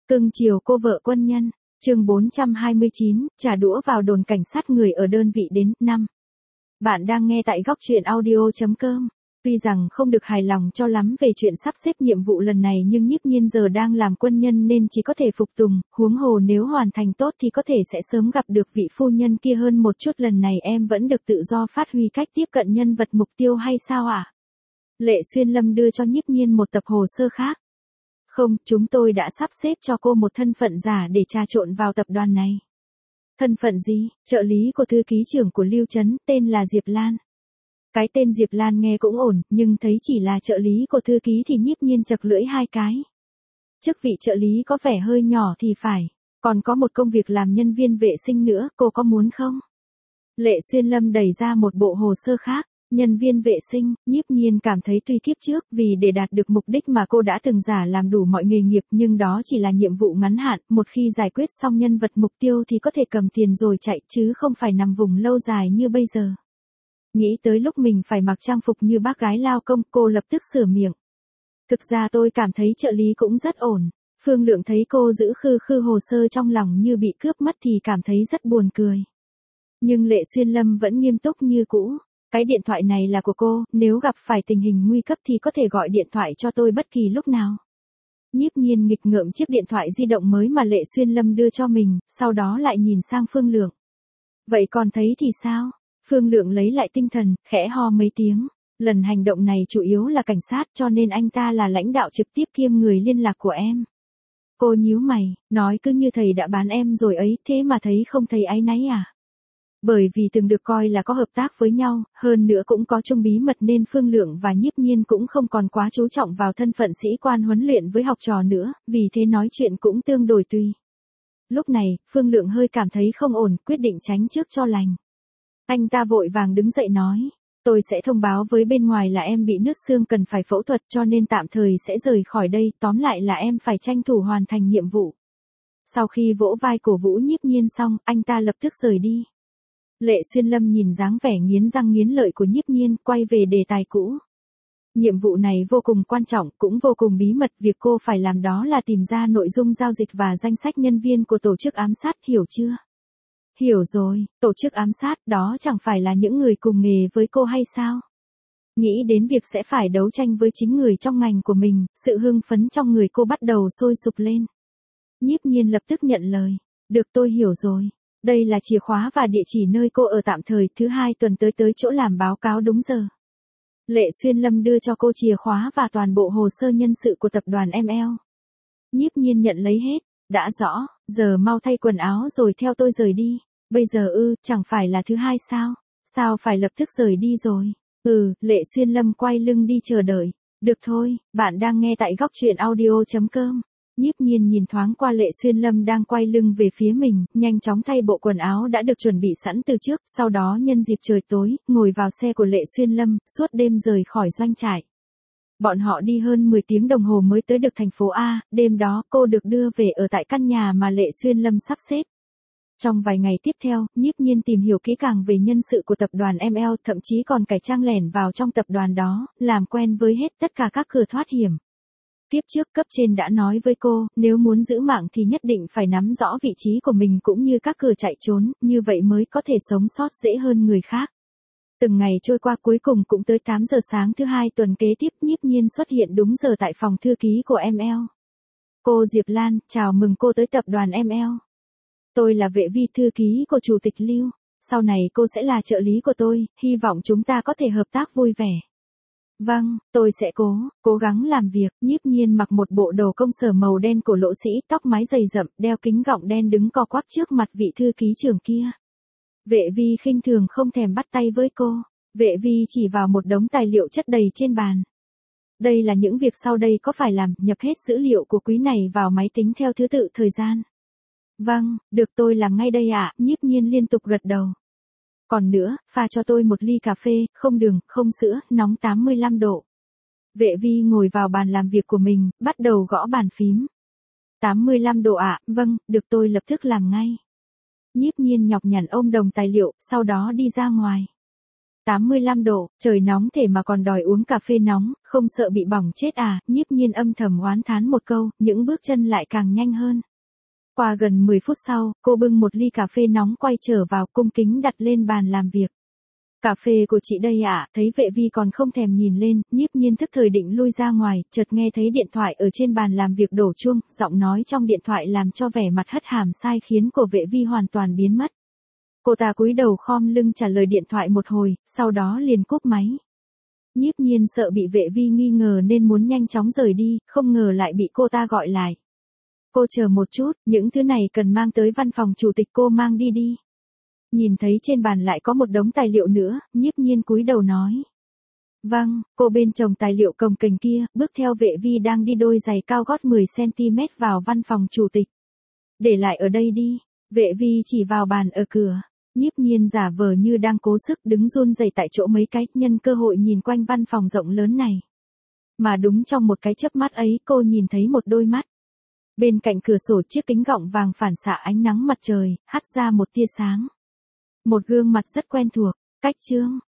Cưng chiều cô vợ quân nhân. Chương 429, trả đũa vào đồn cảnh sát người ở đơn vị đến 5. Bạn đang nghe tại góc truyện audio.com. Tuy rằng không được hài lòng cho lắm về chuyện sắp xếp nhiệm vụ lần này nhưng Nhiếp Nhiên giờ đang làm quân nhân nên chỉ có thể phục tùng, huống hồ nếu hoàn thành tốt thì có thể sẽ sớm gặp được vị phu nhân kia hơn một chút. Lần này em vẫn được tự do phát huy cách tiếp cận nhân vật mục tiêu hay sao ạ? Lệ Xuyên Lâm đưa cho Nhiếp Nhiên một tập hồ sơ khác. Không, chúng tôi đã sắp xếp cho cô một thân phận giả để trà trộn vào tập đoàn này. Thân phận gì? Trợ lý của thư ký trưởng của Lưu Trấn, tên là Diệp Lan. Cái tên Diệp Lan nghe cũng ổn, nhưng thấy chỉ là trợ lý của thư ký thì Nhiếp Nhiên chật lưỡi hai cái. Chức vị trợ lý có vẻ hơi nhỏ thì phải, còn có một công việc làm nhân viên vệ sinh nữa, cô có muốn không? Lệ Xuyên Lâm đẩy ra một bộ hồ sơ khác. Nhân viên vệ sinh, Nhiếp Nhiên cảm thấy tuy kiếp trước vì để đạt được mục đích mà cô đã từng giả làm đủ mọi nghề nghiệp nhưng đó chỉ là nhiệm vụ ngắn hạn, một khi giải quyết xong nhân vật mục tiêu thì có thể cầm tiền rồi chạy chứ không phải nằm vùng lâu dài như bây giờ. Nghĩ tới lúc mình phải mặc trang phục như bác gái lao công, cô lập tức sửa miệng. Thực ra tôi cảm thấy trợ lý cũng rất ổn. Phương Lượng thấy cô giữ khư khư hồ sơ trong lòng như bị cướp mất thì cảm thấy rất buồn cười. Nhưng Lệ Xuyên Lâm vẫn nghiêm túc như cũ. Cái điện thoại này là của cô, nếu gặp phải tình hình nguy cấp thì có thể gọi điện thoại cho tôi bất kỳ lúc nào. Nhiếp Nhiên nghịch ngợm chiếc điện thoại di động mới mà Lệ Xuyên Lâm đưa cho mình, sau đó lại nhìn sang Phương Lượng. Vậy còn thấy thì sao? Phương Lượng lấy lại tinh thần, khẽ ho mấy tiếng. Lần hành động này chủ yếu là cảnh sát cho nên anh ta là lãnh đạo trực tiếp kiêm người liên lạc của em. Cô nhíu mày, nói cứ như thầy đã bán em rồi ấy, thế mà thấy không thấy áy náy à? Bởi vì từng được coi là có hợp tác với nhau, hơn nữa cũng có chung bí mật nên Phương Lượng và Nhiếp Nhiên cũng không còn quá chú trọng vào thân phận sĩ quan huấn luyện với học trò nữa, vì thế nói chuyện cũng tương đối tùy. Lúc này, Phương Lượng hơi cảm thấy không ổn, quyết định tránh trước cho lành. Anh ta vội vàng đứng dậy nói, tôi sẽ thông báo với bên ngoài là em bị nứt xương cần phải phẫu thuật cho nên tạm thời sẽ rời khỏi đây, tóm lại là em phải tranh thủ hoàn thành nhiệm vụ. Sau khi vỗ vai cổ vũ Nhiếp Nhiên xong, anh ta lập tức rời đi. Lệ Xuyên Lâm nhìn dáng vẻ nghiến răng nghiến lợi của Nhiếp Nhiên, quay về đề tài cũ. Nhiệm vụ này vô cùng quan trọng, cũng vô cùng bí mật, việc cô phải làm đó là tìm ra nội dung giao dịch và danh sách nhân viên của tổ chức ám sát, hiểu chưa? Hiểu rồi, tổ chức ám sát đó chẳng phải là những người cùng nghề với cô hay sao? Nghĩ đến việc sẽ phải đấu tranh với chính người trong ngành của mình, sự hưng phấn trong người cô bắt đầu sôi sục lên. Nhiếp Nhiên lập tức nhận lời, được tôi hiểu rồi. Đây là chìa khóa và địa chỉ nơi cô ở tạm thời, thứ 2 tuần tới chỗ làm báo cáo đúng giờ. Lệ Xuyên Lâm đưa cho cô chìa khóa và toàn bộ hồ sơ nhân sự của tập đoàn ML. Nhiếp Nhiên nhận lấy hết, đã rõ, giờ mau thay quần áo rồi theo tôi rời đi. Bây giờ chẳng phải là thứ 2 sao? Sao phải lập tức rời đi rồi? Lệ Xuyên Lâm quay lưng đi chờ đợi. Được thôi, bạn đang nghe tại góc truyện audio.com. Nhiếp Nhiên nhìn thoáng qua Lệ Xuyên Lâm đang quay lưng về phía mình, nhanh chóng thay bộ quần áo đã được chuẩn bị sẵn từ trước, sau đó nhân dịp trời tối, ngồi vào xe của Lệ Xuyên Lâm, suốt đêm rời khỏi doanh trại. Bọn họ đi hơn 10 tiếng đồng hồ mới tới được thành phố A, đêm đó cô được đưa về ở tại căn nhà mà Lệ Xuyên Lâm sắp xếp. Trong vài ngày tiếp theo, Nhiếp Nhiên tìm hiểu kỹ càng về nhân sự của tập đoàn ML, thậm chí còn cải trang lẻn vào trong tập đoàn đó, làm quen với hết tất cả các cửa thoát hiểm. Tiếp trước cấp trên đã nói với cô, nếu muốn giữ mạng thì nhất định phải nắm rõ vị trí của mình cũng như các cửa chạy trốn, như vậy mới có thể sống sót dễ hơn người khác. Từng ngày trôi qua cuối cùng cũng tới 8 giờ sáng thứ 2 tuần kế tiếp, Nhiếp Nhiên xuất hiện đúng giờ tại phòng thư ký của ML. Cô Diệp Lan, chào mừng cô tới tập đoàn ML. Tôi là vệ vi thư ký của Chủ tịch Lưu, sau này cô sẽ là trợ lý của tôi, hy vọng chúng ta có thể hợp tác vui vẻ. Vâng, tôi sẽ cố gắng làm việc. Nhiếp Nhiên mặc một bộ đồ công sở màu đen của lỗ sĩ, tóc mái dày rậm, đeo kính gọng đen đứng co quắp trước mặt vị thư ký trưởng kia. Vệ vi khinh thường không thèm bắt tay với cô. Vệ vi chỉ vào một đống tài liệu chất đầy trên bàn. Đây là những việc sau đây có phải làm, nhập hết dữ liệu của quý này vào máy tính theo thứ tự thời gian. Vâng, được tôi làm ngay đây ạ. Nhiếp Nhiên liên tục gật đầu. Còn nữa, pha cho tôi một ly cà phê, không đường, không sữa, nóng 85 độ. Vệ vi ngồi vào bàn làm việc của mình, bắt đầu gõ bàn phím. 85 độ ạ, vâng, được tôi lập tức làm ngay. Nhiếp Nhiên nhọc nhằn ôm đống tài liệu, sau đó đi ra ngoài. 85 độ, trời nóng thể mà còn đòi uống cà phê nóng, không sợ bị bỏng chết à, Nhiếp Nhiên âm thầm oán thán một câu, những bước chân lại càng nhanh hơn. Qua gần 10 phút sau, cô bưng một ly cà phê nóng quay trở vào, cung kính đặt lên bàn làm việc. Cà phê của chị đây ạ, thấy vệ vi còn không thèm nhìn lên, Nhiếp Nhiên thức thời định lui ra ngoài, chợt nghe thấy điện thoại ở trên bàn làm việc đổ chuông, giọng nói trong điện thoại làm cho vẻ mặt hất hàm sai khiến của vệ vi hoàn toàn biến mất. Cô ta cúi đầu khom lưng trả lời điện thoại một hồi, sau đó liền cúp máy. Nhiếp Nhiên sợ bị vệ vi nghi ngờ nên muốn nhanh chóng rời đi, không ngờ lại bị cô ta gọi lại. Cô chờ một chút, những thứ này cần mang tới văn phòng chủ tịch, cô mang đi đi. Nhìn thấy trên bàn lại có một đống tài liệu nữa, Nhiếp Nhiên cúi đầu nói. Vâng, cô bên chồng tài liệu cồng kềnh kia, bước theo vệ vi đang đi đôi giày cao gót 10cm vào văn phòng chủ tịch. Để lại ở đây đi, vệ vi chỉ vào bàn ở cửa. Nhiếp Nhiên giả vờ như đang cố sức đứng run rẩy tại chỗ mấy cái, nhân cơ hội nhìn quanh văn phòng rộng lớn này. Mà đúng trong một cái chớp mắt ấy, cô nhìn thấy một đôi mắt. Bên cạnh cửa sổ chiếc kính gọng vàng phản xạ ánh nắng mặt trời, hắt ra một tia sáng. Một gương mặt rất quen thuộc, Cách Chương.